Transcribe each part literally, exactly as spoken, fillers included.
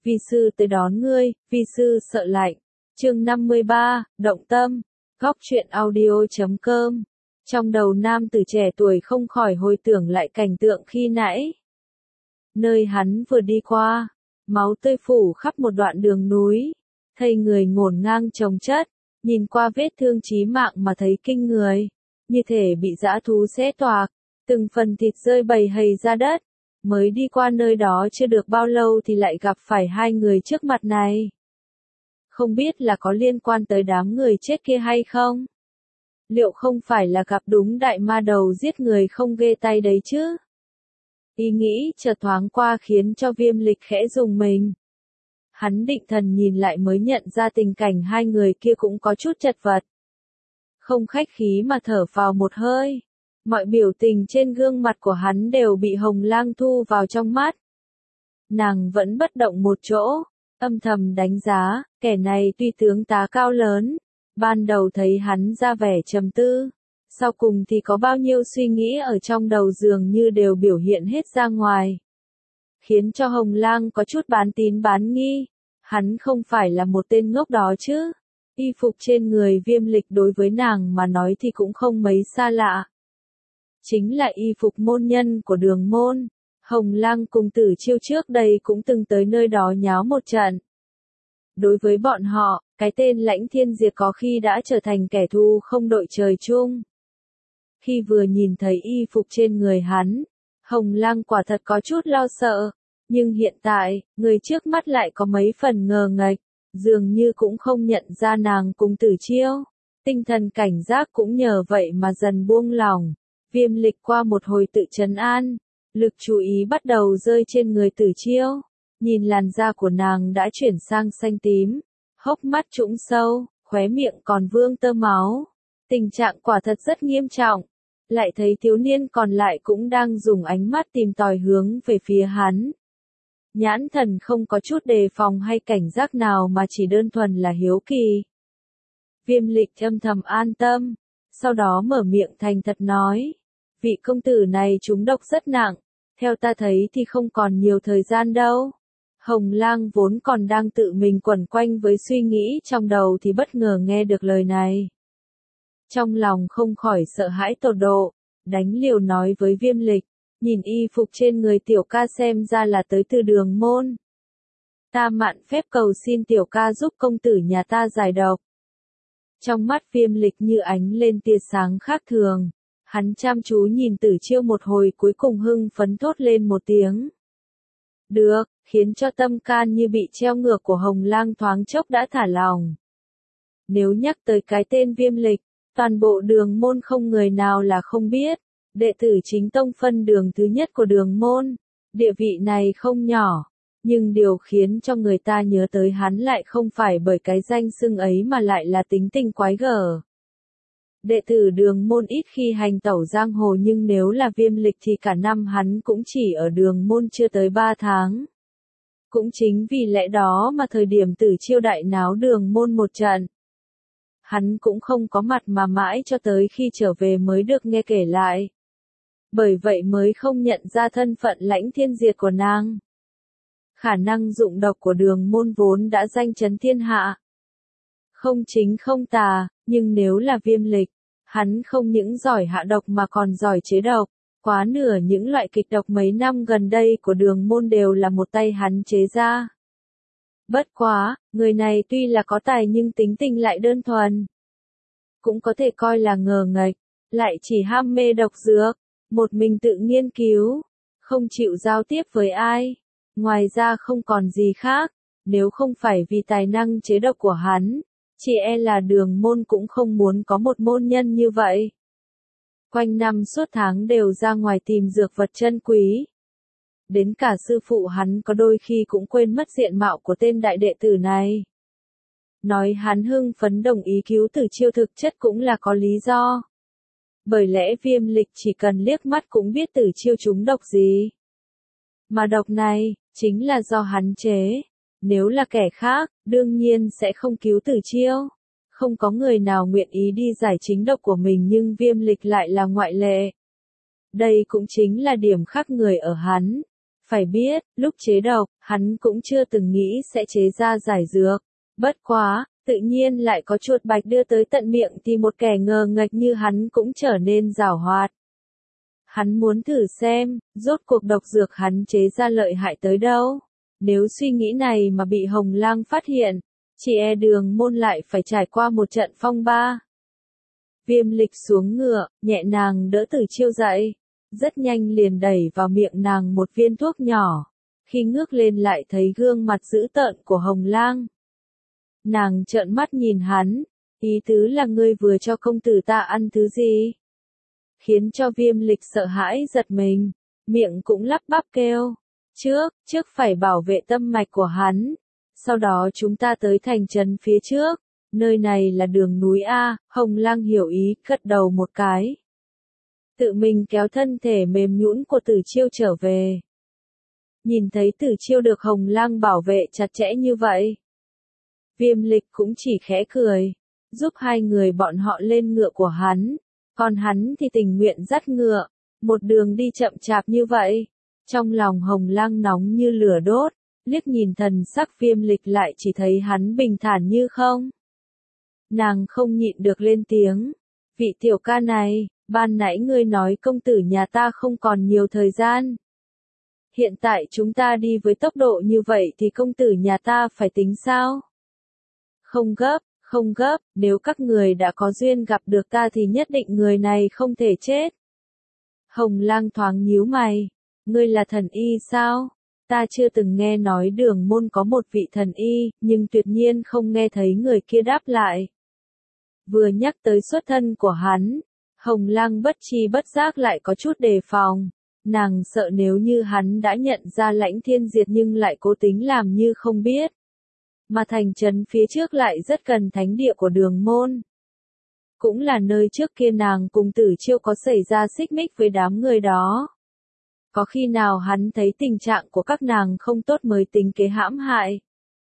vi sư tới đón ngươi, vi sư sợ lạnh. Chương năm mươi ba, động tâm. Góc truyện audio chấm com. Trong đầu nam tử trẻ tuổi không khỏi hồi tưởng lại cảnh tượng khi nãy. Nơi hắn vừa đi qua, máu tươi phủ khắp một đoạn đường núi, thây người ngổn ngang chồng chất, nhìn qua vết thương chí mạng mà thấy kinh người, như thể bị dã thú xé toạc, từng phần thịt rơi bầy hầy ra đất. Mới đi qua nơi đó chưa được bao lâu thì lại gặp phải hai người trước mặt này. Không biết là có liên quan tới đám người chết kia hay không? Liệu không phải là gặp đúng đại ma đầu giết người không ghê tay đấy chứ? Ý nghĩ chợt thoáng qua khiến cho Viêm Lịch khẽ rùng mình. Hắn định thần nhìn lại mới nhận ra tình cảnh hai người kia cũng có chút chật vật. Không khách khí mà thở vào một hơi. Mọi biểu tình trên gương mặt của hắn đều bị Hồng Lang thu vào trong mắt. Nàng vẫn bất động một chỗ, âm thầm đánh giá, kẻ này tuy tướng tá cao lớn, ban đầu thấy hắn ra vẻ trầm tư, sau cùng thì có bao nhiêu suy nghĩ ở trong đầu dường như đều biểu hiện hết ra ngoài. Khiến cho Hồng Lang có chút bán tín bán nghi, hắn không phải là một tên ngốc đó chứ. Y phục trên người Viêm Lịch đối với nàng mà nói thì cũng không mấy xa lạ. Chính là y phục môn nhân của Đường môn. Hồng Lang cùng Tử Chiêu trước đây cũng từng tới nơi đó nháo một trận. Đối với bọn họ, cái tên Lãnh Thiên Diệt có khi đã trở thành kẻ thù không đội trời chung. Khi vừa nhìn thấy y phục trên người hắn, Hồng Lang quả thật có chút lo sợ, nhưng hiện tại, người trước mắt lại có mấy phần ngờ nghệch, dường như cũng không nhận ra nàng cùng Tử Chiêu. Tinh thần cảnh giác cũng nhờ vậy mà dần buông lỏng. Viêm Lịch qua một hồi tự trấn an, lực chú ý bắt đầu rơi trên người Tử Chiêu, nhìn làn da của nàng đã chuyển sang xanh tím, hốc mắt trũng sâu, khóe miệng còn vương tơ máu, tình trạng quả thật rất nghiêm trọng, lại thấy thiếu niên còn lại cũng đang dùng ánh mắt tìm tòi hướng về phía hắn. Nhãn thần không có chút đề phòng hay cảnh giác nào mà chỉ đơn thuần là hiếu kỳ. Viêm Lịch âm thầm an tâm, sau đó mở miệng thành thật nói. Vị công tử này trúng độc rất nặng, theo ta thấy thì không còn nhiều thời gian đâu. Hồng Lang vốn còn đang tự mình quẩn quanh với suy nghĩ trong đầu thì bất ngờ nghe được lời này. Trong lòng không khỏi sợ hãi tột độ, đánh liều nói với Viêm Lịch, nhìn y phục trên người tiểu ca xem ra là tới từ Đường môn. Ta mạn phép cầu xin tiểu ca giúp công tử nhà ta giải độc. Trong mắt Viêm Lịch như ánh lên tia sáng khác thường. Hắn chăm chú nhìn Tử Chiêu một hồi cuối cùng hưng phấn thốt lên một tiếng. Được, khiến cho tâm can như bị treo ngược của Hồng Lang thoáng chốc đã thả lòng. Nếu nhắc tới cái tên Viêm Lịch, toàn bộ Đường môn không người nào là không biết. Đệ tử chính tông phân đường thứ nhất của Đường môn. Địa vị này không nhỏ. Nhưng điều khiến cho người ta nhớ tới hắn lại không phải bởi cái danh xưng ấy mà lại là tính tình quái gở. Đệ tử Đường môn ít khi hành tẩu giang hồ nhưng nếu là Viêm Lịch thì cả năm hắn cũng chỉ ở Đường môn chưa tới ba tháng. Cũng chính vì lẽ đó mà thời điểm Tử Chiêu đại náo Đường môn một trận. Hắn cũng không có mặt mà mãi cho tới khi trở về mới được nghe kể lại. Bởi vậy mới không nhận ra thân phận Lãnh Thiên Diệt của nàng. Khả năng dụng độc của Đường môn vốn đã danh chấn thiên hạ. Không chính không tà, nhưng nếu là Viêm Lịch, hắn không những giỏi hạ độc mà còn giỏi chế độc, quá nửa những loại kịch độc mấy năm gần đây của Đường môn đều là một tay hắn chế ra. Bất quá, người này tuy là có tài nhưng tính tình lại đơn thuần. Cũng có thể coi là ngờ nghệch, lại chỉ ham mê độc dược, một mình tự nghiên cứu, không chịu giao tiếp với ai, ngoài ra không còn gì khác, nếu không phải vì tài năng chế độc của hắn. Chỉ e là Đường môn cũng không muốn có một môn nhân như vậy. Quanh năm suốt tháng đều ra ngoài tìm dược vật chân quý. Đến cả sư phụ hắn có đôi khi cũng quên mất diện mạo của tên đại đệ tử này. Nói hắn hưng phấn đồng ý cứu Tử Chiêu thực chất cũng là có lý do. Bởi lẽ Viêm Lịch chỉ cần liếc mắt cũng biết Tử Chiêu trúng độc gì. Mà độc này, chính là do hắn chế. Nếu là kẻ khác, đương nhiên sẽ không cứu Tử Chiêu. Không có người nào nguyện ý đi giải chính độc của mình nhưng Viêm Lịch lại là ngoại lệ. Đây cũng chính là điểm khác người ở hắn. Phải biết, lúc chế độc, hắn cũng chưa từng nghĩ sẽ chế ra giải dược. Bất quá, tự nhiên lại có chuột bạch đưa tới tận miệng thì một kẻ ngờ nghệch như hắn cũng trở nên giảo hoạt. Hắn muốn thử xem, rốt cuộc độc dược hắn chế ra lợi hại tới đâu. Nếu suy nghĩ này mà bị Hồng Lang phát hiện, chỉ e Đường Môn lại phải trải qua một trận phong ba. Viêm Lịch xuống ngựa, nhẹ nàng đỡ Tử Chiêu dậy, rất nhanh liền đẩy vào miệng nàng một viên thuốc nhỏ. Khi ngước lên lại thấy gương mặt dữ tợn của Hồng Lang. Nàng trợn mắt nhìn hắn, ý tứ là ngươi vừa cho công tử ta ăn thứ gì? Khiến cho Viêm Lịch sợ hãi giật mình, miệng cũng lắp bắp kêu. Trước, trước phải bảo vệ tâm mạch của hắn. Sau đó chúng ta tới thành trấn phía trước. Nơi này là đường núi A, Hồng Lang hiểu ý, gật đầu một cái. Tự mình kéo thân thể mềm nhũn của Tử Chiêu trở về. Nhìn thấy Tử Chiêu được Hồng Lang bảo vệ chặt chẽ như vậy. Viêm Lịch cũng chỉ khẽ cười, giúp hai người bọn họ lên ngựa của hắn. Còn hắn thì tình nguyện dắt ngựa, một đường đi chậm chạp như vậy. Trong lòng Hồng Lang nóng như lửa đốt, liếc nhìn thần sắc Viêm Lịch lại chỉ thấy hắn bình thản như không. Nàng không nhịn được lên tiếng. Vị tiểu ca này, ban nãy ngươi nói công tử nhà ta không còn nhiều thời gian. Hiện tại chúng ta đi với tốc độ như vậy thì công tử nhà ta phải tính sao? Không gấp, không gấp, nếu các người đã có duyên gặp được ta thì nhất định người này không thể chết. Hồng Lang thoáng nhíu mày. Ngươi là thần y sao? Ta chưa từng nghe nói Đường Môn có một vị thần y, nhưng tuyệt nhiên không nghe thấy người kia đáp lại. Vừa nhắc tới xuất thân của hắn, Hồng Lang bất tri bất giác lại có chút đề phòng. Nàng sợ nếu như hắn đã nhận ra Lãnh Thiên Diệt nhưng lại cố tính làm như không biết. Mà thành trấn phía trước lại rất gần thánh địa của Đường Môn. Cũng là nơi trước kia nàng cùng Tử Chiêu có xảy ra xích mích với đám người đó. Có khi nào hắn thấy tình trạng của các nàng không tốt mới tính kế hãm hại?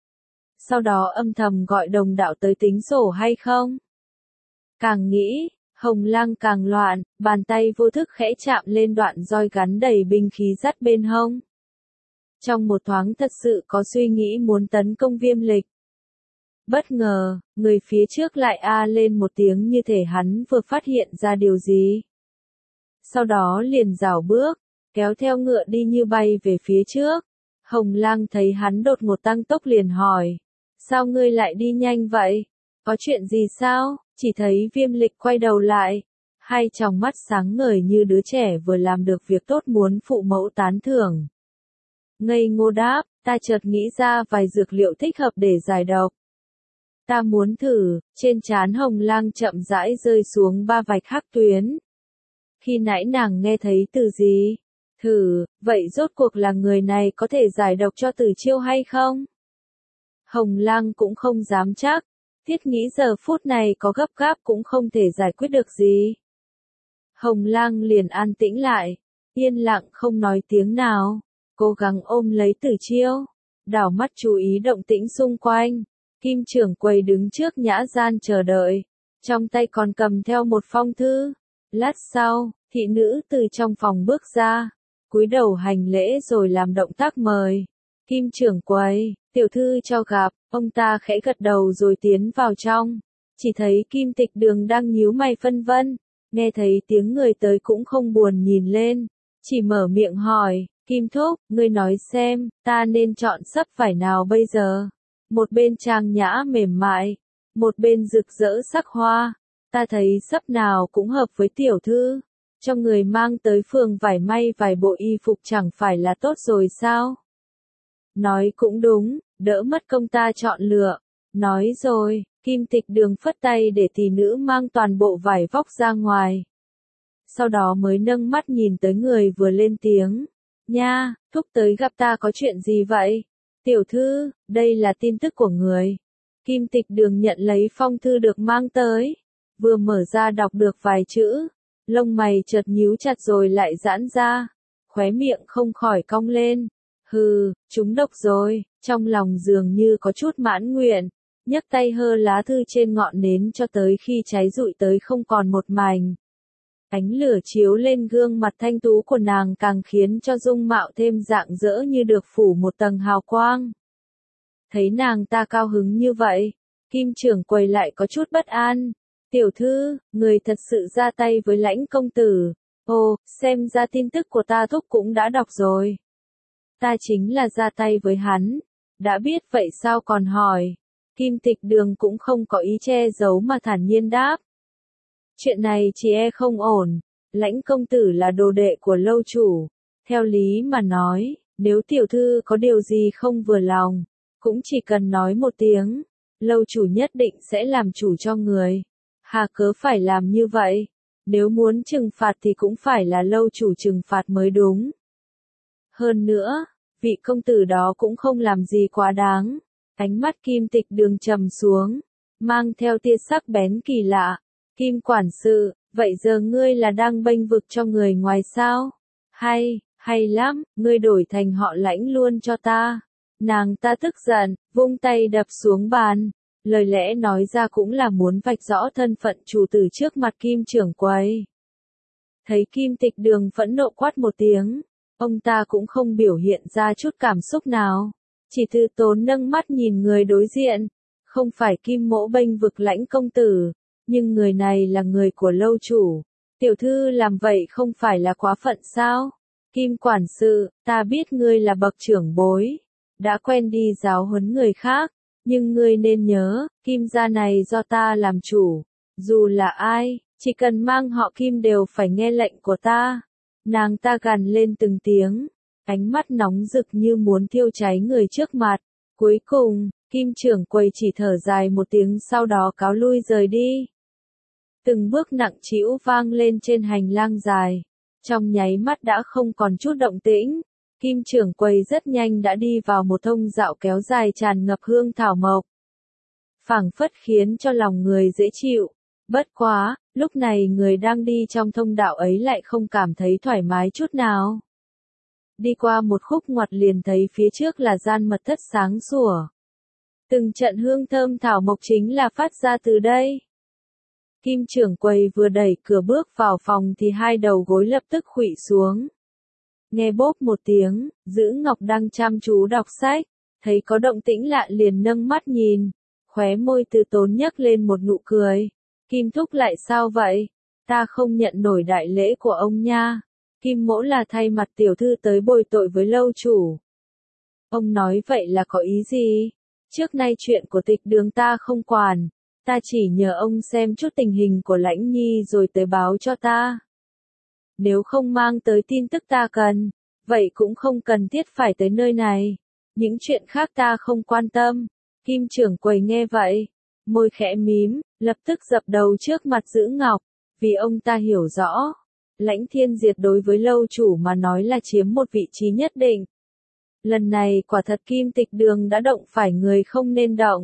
Sau đó âm thầm gọi đồng đạo tới tính sổ hay không? Càng nghĩ, Hồng Lang càng loạn, bàn tay vô thức khẽ chạm lên đoạn roi gắn đầy binh khí dắt bên hông. Trong một thoáng thật sự có suy nghĩ muốn tấn công Viêm Lịch. Bất ngờ, người phía trước lại a lên một tiếng như thể hắn vừa phát hiện ra điều gì. Sau đó liền rảo bước, kéo theo ngựa đi như bay về phía trước. Hồng Lang thấy hắn đột ngột tăng tốc liền hỏi. Sao ngươi lại đi nhanh vậy? Có chuyện gì sao? Chỉ thấy Viêm Lịch quay đầu lại. Hai tròng mắt sáng ngời như đứa trẻ vừa làm được việc tốt muốn phụ mẫu tán thưởng. Ngây ngô đáp, ta chợt nghĩ ra vài dược liệu thích hợp để giải độc. Ta muốn thử, trên trán Hồng Lang chậm rãi rơi xuống ba vạch hắc tuyến. Khi nãy nàng nghe thấy từ gì? Thử, vậy rốt cuộc là người này có thể giải độc cho Tử Chiêu hay không? Hồng Lang cũng không dám chắc, thiết nghĩ giờ phút này có gấp gáp cũng không thể giải quyết được gì. Hồng Lang liền an tĩnh lại, yên lặng không nói tiếng nào, cố gắng ôm lấy Tử Chiêu, đảo mắt chú ý động tĩnh xung quanh. Kim trưởng quầy đứng trước nhã gian chờ đợi, trong tay còn cầm theo một phong thư. Lát sau, thị nữ từ trong phòng bước ra, cúi đầu hành lễ rồi làm động tác mời. Kim trưởng quầy, tiểu thư cho gặp, ông ta khẽ gật đầu rồi tiến vào trong. Chỉ thấy Kim Tịch Đường đang nhíu mày phân vân, nghe thấy tiếng người tới cũng không buồn nhìn lên, chỉ mở miệng hỏi, Kim Thúc, ngươi nói xem, ta nên chọn sấp vải nào bây giờ? Một bên trang nhã mềm mại, một bên rực rỡ sắc hoa, ta thấy sấp nào cũng hợp với tiểu thư. Cho người mang tới phường vải may vài bộ y phục chẳng phải là tốt rồi sao? Nói cũng đúng, đỡ mất công ta chọn lựa. Nói rồi, Kim Tịch Đường phất tay để tỷ nữ mang toàn bộ vải vóc ra ngoài. Sau đó mới nâng mắt nhìn tới người vừa lên tiếng. Nha, thúc tới gặp ta có chuyện gì vậy? Tiểu thư, đây là tin tức của người. Kim Tịch Đường nhận lấy phong thư được mang tới. Vừa mở ra đọc được vài chữ. Lông mày chợt nhíu chặt rồi lại giãn ra. Khóe miệng không khỏi cong lên. Hừ, chúng độc rồi. Trong lòng dường như có chút mãn nguyện. Nhấc tay hơ lá thư trên ngọn nến cho tới khi cháy rụi tới không còn một mảnh. Ánh lửa chiếu lên gương mặt thanh tú của nàng càng khiến cho dung mạo thêm rạng rỡ như được phủ một tầng hào quang. Thấy nàng ta cao hứng như vậy, Kim trưởng quầy lại có chút bất an. Tiểu thư, người thật sự ra tay với Lãnh công tử. Ồ, xem ra tin tức của ta thúc cũng đã đọc rồi. Ta chính là ra tay với hắn. Đã biết vậy sao còn hỏi. Kim Tịch Đường cũng không có ý che giấu mà thản nhiên đáp. Chuyện này chỉ e không ổn. Lãnh công tử là đồ đệ của lâu chủ. Theo lý mà nói, nếu tiểu thư có điều gì không vừa lòng, cũng chỉ cần nói một tiếng, lâu chủ nhất định sẽ làm chủ cho người. Hà cớ phải làm như vậy? Nếu muốn trừng phạt thì cũng phải là lâu chủ trừng phạt mới đúng. Hơn nữa, vị công tử đó cũng không làm gì quá đáng. Ánh mắt Kim Tịch Đường trầm xuống, mang theo tia sắc bén kỳ lạ. Kim quản sự, vậy giờ ngươi là đang bênh vực cho người ngoài sao? Hay, hay lắm, ngươi đổi thành họ Lãnh luôn cho ta. Nàng ta tức giận, vung tay đập xuống bàn. Lời lẽ nói ra cũng là muốn vạch rõ thân phận chủ tử trước mặt Kim trưởng quầy. Thấy Kim Tịch Đường phẫn nộ quát một tiếng, ông ta cũng không biểu hiện ra chút cảm xúc nào. Chỉ từ tốn nâng mắt nhìn người đối diện. Không phải Kim mỗ bênh vực Lãnh công tử, nhưng người này là người của lâu chủ. Tiểu thư làm vậy không phải là quá phận sao? Kim quản sự, ta biết ngươi là bậc trưởng bối, đã quen đi giáo huấn người khác, nhưng ngươi nên nhớ, Kim gia này do ta làm chủ. Dù là ai, chỉ cần mang họ Kim đều phải nghe lệnh của ta. Nàng ta gằn lên từng tiếng, ánh mắt nóng rực như muốn thiêu cháy người trước mặt. Cuối cùng, Kim trưởng quầy chỉ thở dài một tiếng sau đó cáo lui rời đi. Từng bước nặng trĩu vang lên trên hành lang dài. Trong nháy mắt đã không còn chút động tĩnh. Kim trưởng quầy rất nhanh đã đi vào một thông dạo kéo dài tràn ngập hương thảo mộc. Phảng phất khiến cho lòng người dễ chịu. Bất quá, lúc này người đang đi trong thông đạo ấy lại không cảm thấy thoải mái chút nào. Đi qua một khúc ngoặt liền thấy phía trước là gian mật thất sáng sủa. Từng trận hương thơm thảo mộc chính là phát ra từ đây. Kim trưởng quầy vừa đẩy cửa bước vào phòng thì hai đầu gối lập tức khuỵu xuống. Nghe bốp một tiếng, Giữ Ngọc đang chăm chú đọc sách, thấy có động tĩnh lạ liền nâng mắt nhìn, khóe môi từ tốn nhấc lên một nụ cười. Kim thúc lại sao vậy? Ta không nhận nổi đại lễ của ông nha. Kim mỗ là thay mặt tiểu thư tới bồi tội với lâu chủ. Ông nói vậy là có ý gì? Trước nay chuyện của Tịch Đường ta không quản. Ta chỉ nhờ ông xem chút tình hình của Lãnh Nhi rồi tới báo cho ta. Nếu không mang tới tin tức ta cần, vậy cũng không cần thiết phải tới nơi này. Những chuyện khác ta không quan tâm. Kim trưởng quầy nghe vậy, môi khẽ mím, lập tức dập đầu trước mặt Giữ Ngọc, vì ông ta hiểu rõ. Lãnh Thiên Diệt đối với lâu chủ mà nói là chiếm một vị trí nhất định. Lần này quả thật Kim Tịch Đường đã động phải người không nên động.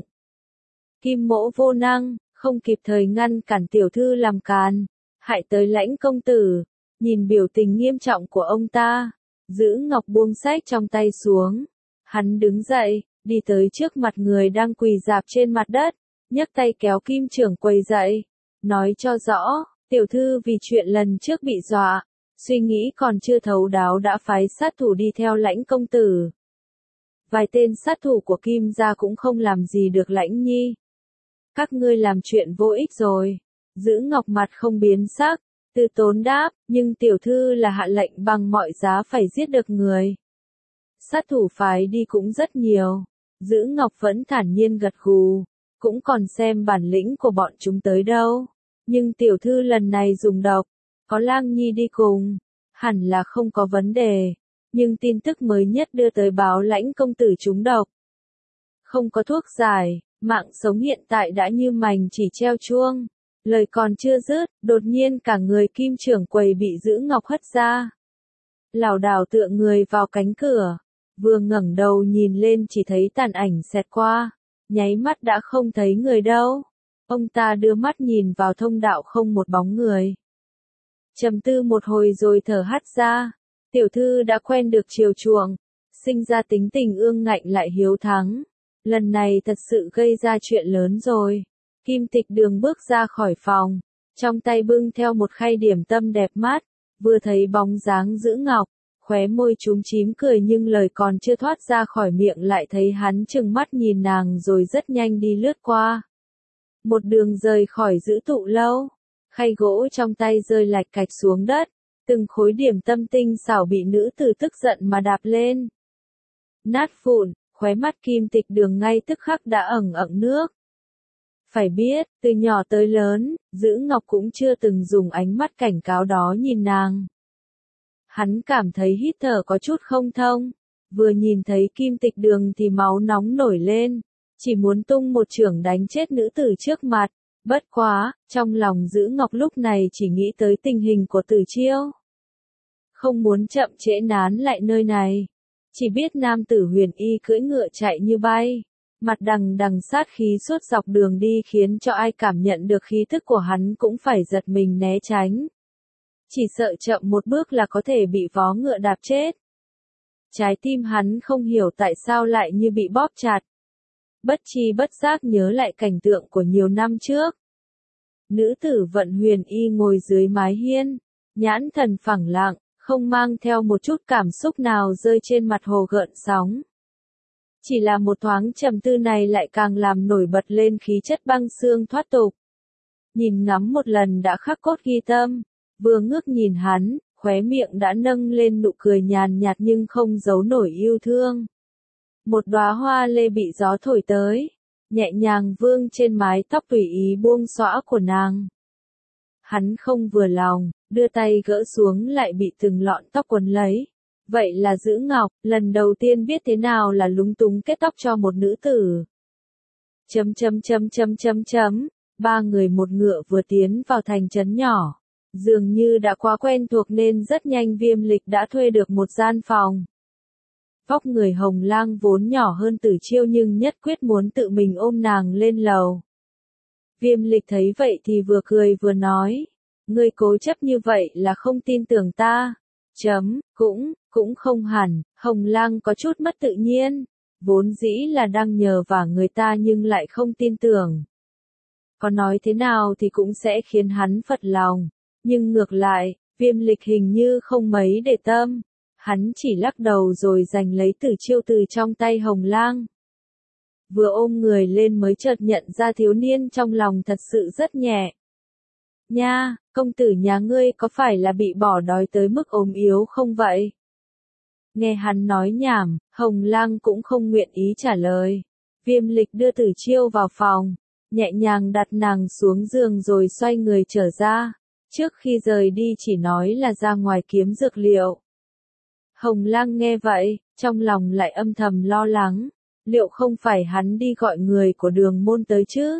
Kim mỗ vô năng, không kịp thời ngăn cản tiểu thư làm càn, hại tới Lãnh công tử. Nhìn biểu tình nghiêm trọng của ông ta, Giữ Ngọc buông sách trong tay xuống. Hắn đứng dậy, đi tới trước mặt người đang quỳ rạp trên mặt đất, nhấc tay kéo Kim trưởng quầy dậy, nói cho rõ, tiểu thư vì chuyện lần trước bị dọa, suy nghĩ còn chưa thấu đáo đã phái sát thủ đi theo Lãnh công tử. Vài tên sát thủ của Kim gia cũng không làm gì được Lãnh Nhi. Các ngươi làm chuyện vô ích rồi. Giữ Ngọc mặt không biến sắc, từ tốn đáp, nhưng tiểu thư là hạ lệnh bằng mọi giá phải giết được người. Sát thủ phái đi cũng rất nhiều. Giữ Ngọc vẫn thản nhiên gật gù, cũng còn xem bản lĩnh của bọn chúng tới đâu. Nhưng tiểu thư lần này dùng độc, có Lang Nhi đi cùng, hẳn là không có vấn đề. Nhưng tin tức mới nhất đưa tới báo Lãnh công tử trúng độc. Không có thuốc giải, mạng sống hiện tại đã như mành chỉ treo chuông. Lời còn chưa dứt, đột nhiên cả người Kim trưởng quầy bị Giữ Ngọc hất ra. Lảo đảo tựa người vào cánh cửa, vừa ngẩng đầu nhìn lên chỉ thấy tàn ảnh xẹt qua, nháy mắt đã không thấy người đâu. Ông ta đưa mắt nhìn vào thông đạo không một bóng người. Trầm tư một hồi rồi thở hắt ra, tiểu thư đã quen được chiều chuộng, sinh ra tính tình ương ngạnh lại hiếu thắng. Lần này thật sự gây ra chuyện lớn rồi. Kim Tịch Đường bước ra khỏi phòng, trong tay bưng theo một khay điểm tâm đẹp mắt, vừa thấy bóng dáng Giữ Ngọc, khóe môi chúm chím cười nhưng lời còn chưa thoát ra khỏi miệng lại thấy hắn trừng mắt nhìn nàng rồi rất nhanh đi lướt qua. Một đường rời khỏi Giữ Tụ lâu, khay gỗ trong tay rơi lạch cạch xuống đất, từng khối điểm tâm tinh xảo bị nữ tử tức giận mà đạp lên. Nát vụn, khóe mắt Kim Tịch Đường ngay tức khắc đã ẩn ẩn nước. Phải biết, từ nhỏ tới lớn, Giữ Ngọc cũng chưa từng dùng ánh mắt cảnh cáo đó nhìn nàng. Hắn cảm thấy hít thở có chút không thông, vừa nhìn thấy Kim Tịch Đường thì máu nóng nổi lên, chỉ muốn tung một chưởng đánh chết nữ tử trước mặt. Bất quá, trong lòng Giữ Ngọc lúc này chỉ nghĩ tới tình hình của Tử Chiêu. Không muốn chậm trễ nán lại nơi này. Chỉ biết nam tử Huyền Y cưỡi ngựa chạy như bay, mặt đằng đằng sát khí suốt dọc đường đi khiến cho ai cảm nhận được khí thức của hắn cũng phải giật mình né tránh. Chỉ sợ chậm một bước là có thể bị vó ngựa đạp chết. Trái tim hắn không hiểu tại sao lại như bị bóp chặt. Bất chi bất giác nhớ lại cảnh tượng của nhiều năm trước. Nữ tử Vận Huyền Y ngồi dưới mái hiên, nhãn thần phẳng lặng, không mang theo một chút cảm xúc nào rơi trên mặt hồ gợn sóng. Chỉ là một thoáng trầm tư này lại càng làm nổi bật lên khí chất băng xương thoát tục. Nhìn ngắm một lần đã khắc cốt ghi tâm, vừa ngước nhìn hắn, khóe miệng đã nâng lên nụ cười nhàn nhạt nhưng không giấu nổi yêu thương. Một đóa hoa lê bị gió thổi tới, nhẹ nhàng vương trên mái tóc tùy ý buông xõa của nàng. Hắn không vừa lòng, đưa tay gỡ xuống lại bị từng lọn tóc quấn lấy. Vậy là Giữ Ngọc, lần đầu tiên biết thế nào là lúng túng kết tóc cho một nữ tử. Chấm chấm chấm chấm chấm chấm, ba người một ngựa vừa tiến vào thành trấn nhỏ. Dường như đã quá quen thuộc nên rất nhanh Viêm Lịch đã thuê được một gian phòng. Vóc người Hồng Lang vốn nhỏ hơn Tử Chiêu nhưng nhất quyết muốn tự mình ôm nàng lên lầu. Viêm Lịch thấy vậy thì vừa cười vừa nói, ngươi cố chấp như vậy là không tin tưởng ta. Chấm, cũng, cũng không hẳn, Hồng Lang có chút mất tự nhiên, vốn dĩ là đang nhờ vả người ta nhưng lại không tin tưởng. Có nói thế nào thì cũng sẽ khiến hắn phật lòng, nhưng ngược lại, Viêm Lịch hình như không mấy để tâm. Hắn chỉ lắc đầu rồi giành lấy Tử Chiêu từ trong tay Hồng Lang. Vừa ôm người lên mới chợt nhận ra thiếu niên trong lòng thật sự rất nhẹ. Nha, công tử nhà ngươi có phải là bị bỏ đói tới mức ốm yếu không vậy? Nghe hắn nói nhảm, Hồng Lang cũng không nguyện ý trả lời. Viêm Lịch đưa Tử Chiêu vào phòng, nhẹ nhàng đặt nàng xuống giường rồi xoay người trở ra. Trước khi rời đi chỉ nói là ra ngoài kiếm dược liệu. Hồng Lang nghe vậy, trong lòng lại âm thầm lo lắng, liệu không phải hắn đi gọi người của Đường môn tới chứ?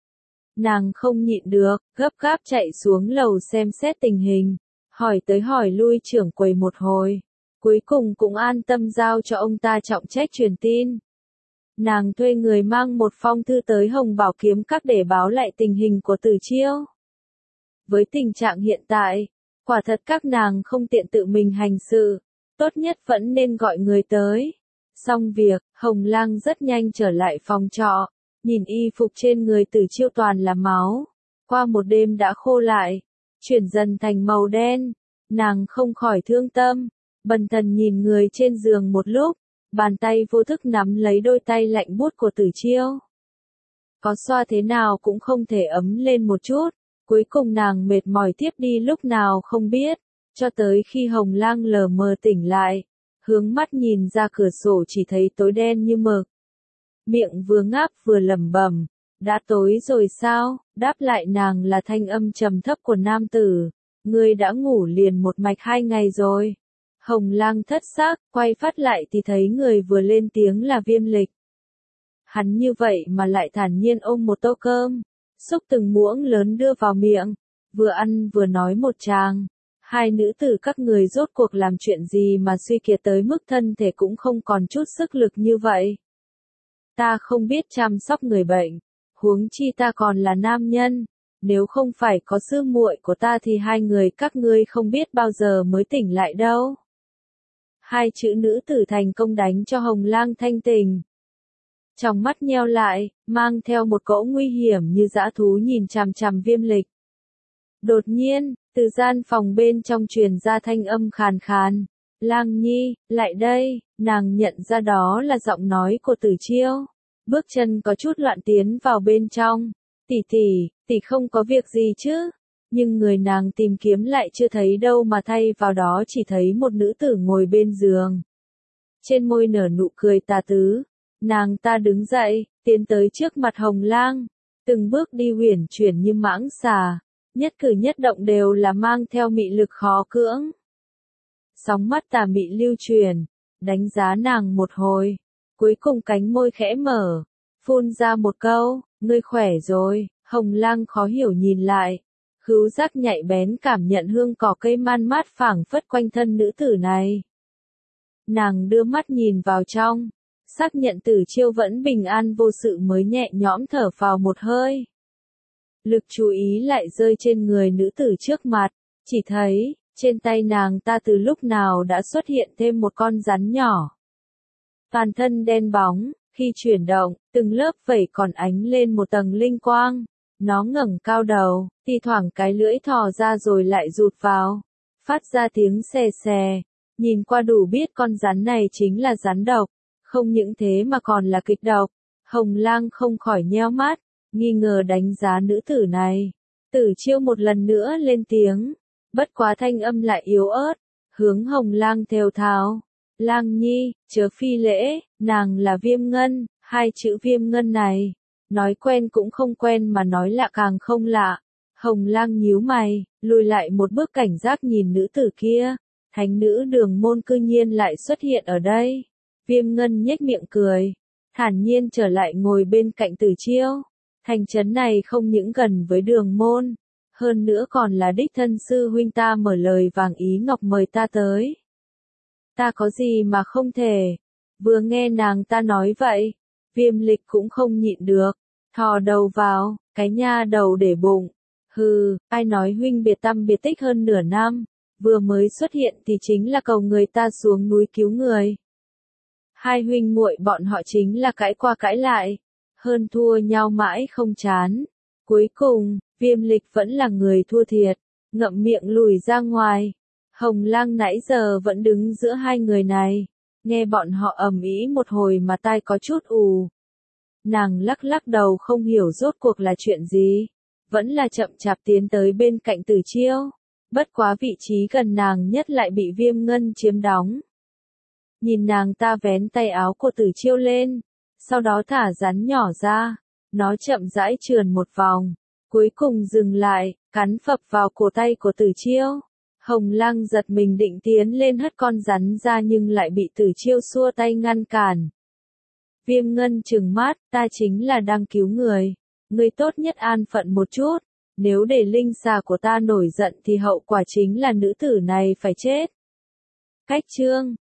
Nàng không nhịn được, gấp gáp chạy xuống lầu xem xét tình hình, hỏi tới hỏi lui trưởng quầy một hồi, cuối cùng cũng an tâm giao cho ông ta trọng trách truyền tin. Nàng thuê người mang một phong thư tới Hồng Bảo Kiếm Các để báo lại tình hình của Tử Chiêu. Với tình trạng hiện tại, quả thật các nàng không tiện tự mình hành sự. Tốt nhất vẫn nên gọi người tới. Xong việc, Hồng Lang rất nhanh trở lại phòng trọ, nhìn y phục trên người Tử Chiêu toàn là máu, qua một đêm đã khô lại, chuyển dần thành màu đen, nàng không khỏi thương tâm, bần thần nhìn người trên giường một lúc, bàn tay vô thức nắm lấy đôi tay lạnh buốt của Tử Chiêu. Có xoa thế nào cũng không thể ấm lên một chút, cuối cùng nàng mệt mỏi tiếp đi lúc nào không biết. Cho tới khi Hồng Lang lờ mờ tỉnh lại, hướng mắt nhìn ra cửa sổ chỉ thấy tối đen như mực. Miệng vừa ngáp vừa lẩm bẩm, đã tối rồi sao? Đáp lại nàng là thanh âm trầm thấp của nam tử, ngươi đã ngủ liền một mạch hai ngày rồi. Hồng Lang thất xác, quay phát lại thì thấy người vừa lên tiếng là Viêm Lịch. Hắn như vậy mà lại thản nhiên ôm một tô cơm, xúc từng muỗng lớn đưa vào miệng, vừa ăn vừa nói một tràng. Hai nữ tử các người rốt cuộc làm chuyện gì mà suy kiệt tới mức thân thể cũng không còn chút sức lực như vậy. Ta không biết chăm sóc người bệnh, huống chi ta còn là nam nhân, nếu không phải có sư muội của ta thì hai người các ngươi không biết bao giờ mới tỉnh lại đâu. Hai chữ nữ tử thành công đánh cho Hồng Lang thanh tình. Trong mắt nheo lại, mang theo một cỗ nguy hiểm như dã thú nhìn chằm chằm Viêm Lịch. Đột nhiên, từ gian phòng bên trong truyền ra thanh âm khàn khàn. Lang Nhi, lại đây, nàng nhận ra đó là giọng nói của Tử Chiêu. Bước chân có chút loạn tiến vào bên trong. Tỷ tỷ, tỷ không có việc gì chứ? Nhưng người nàng tìm kiếm lại chưa thấy đâu mà thay vào đó chỉ thấy một nữ tử ngồi bên giường. Trên môi nở nụ cười tà tứ. Nàng ta đứng dậy, tiến tới trước mặt Hồng Lang. Từng bước đi uyển chuyển như mãng xà. Nhất cử nhất động đều là mang theo mị lực khó cưỡng. Sóng mắt tà mị lưu truyền, đánh giá nàng một hồi. Cuối cùng cánh môi khẽ mở, phun ra một câu, ngươi khỏe rồi. Hồng Lang khó hiểu nhìn lại. Khứu giác nhạy bén cảm nhận hương cỏ cây man mát phảng phất quanh thân nữ tử này. Nàng đưa mắt nhìn vào trong, xác nhận Tử Chiêu vẫn bình an vô sự mới nhẹ nhõm thở vào một hơi. Lực chú ý lại rơi trên người nữ tử trước mặt, chỉ thấy, trên tay nàng ta từ lúc nào đã xuất hiện thêm một con rắn nhỏ. Toàn thân đen bóng, khi chuyển động, từng lớp vảy còn ánh lên một tầng linh quang. Nó ngẩng cao đầu, thi thoảng cái lưỡi thò ra rồi lại rụt vào, phát ra tiếng xè xè. Nhìn qua đủ biết con rắn này chính là rắn độc, không những thế mà còn là kịch độc. Hồng Lang không khỏi nheo mắt, nghi ngờ đánh giá nữ tử này. Tử Chiêu một lần nữa lên tiếng, bất quá thanh âm lại yếu ớt, hướng Hồng Lang thều thào. Lang Nhi, chớ phi lễ, nàng là Viêm Ngân. Hai chữ Viêm Ngân này, nói quen cũng không quen mà nói lạ càng không lạ. Hồng Lang nhíu mày, lùi lại một bước cảnh giác nhìn nữ tử kia. Thánh nữ Đường Môn cư nhiên lại xuất hiện ở đây. Viêm Ngân nhếch miệng cười, thản nhiên trở lại ngồi bên cạnh Tử Chiêu. Thành trấn này không những gần với Đường Môn, hơn nữa còn là đích thân sư huynh ta mở lời vàng ý ngọc mời ta tới. Ta có gì mà không thể? Vừa nghe nàng ta nói vậy, Viêm Lịch cũng không nhịn được, thò đầu vào, cái nha đầu để bụng. Hừ, ai nói huynh biệt tâm biệt tích hơn nửa năm, vừa mới xuất hiện thì chính là cầu người ta xuống núi cứu người. Hai huynh muội bọn họ chính là cãi qua cãi lại, hơn thua nhau mãi không chán. Cuối cùng, Viêm Lịch vẫn là người thua thiệt, ngậm miệng lùi ra ngoài. Hồng Lang nãy giờ vẫn đứng giữa hai người này, nghe bọn họ ầm ĩ một hồi mà tai có chút ù. Nàng lắc lắc đầu không hiểu rốt cuộc là chuyện gì, vẫn là chậm chạp tiến tới bên cạnh Tử Chiêu. Bất quá vị trí gần nàng nhất lại bị Viêm Ngân chiếm đóng. Nhìn nàng ta vén tay áo của Tử Chiêu lên, sau đó thả rắn nhỏ ra, nó chậm rãi trườn một vòng, cuối cùng dừng lại, cắn phập vào cổ tay của Tử Chiêu. Hồng Lang giật mình định tiến lên hất con rắn ra nhưng lại bị Tử Chiêu xua tay ngăn cản. Viêm Ngân trừng mắt, ta chính là đang cứu người, người tốt nhất an phận một chút, nếu để linh xà của ta nổi giận thì hậu quả chính là nữ tử này phải chết. Cách chương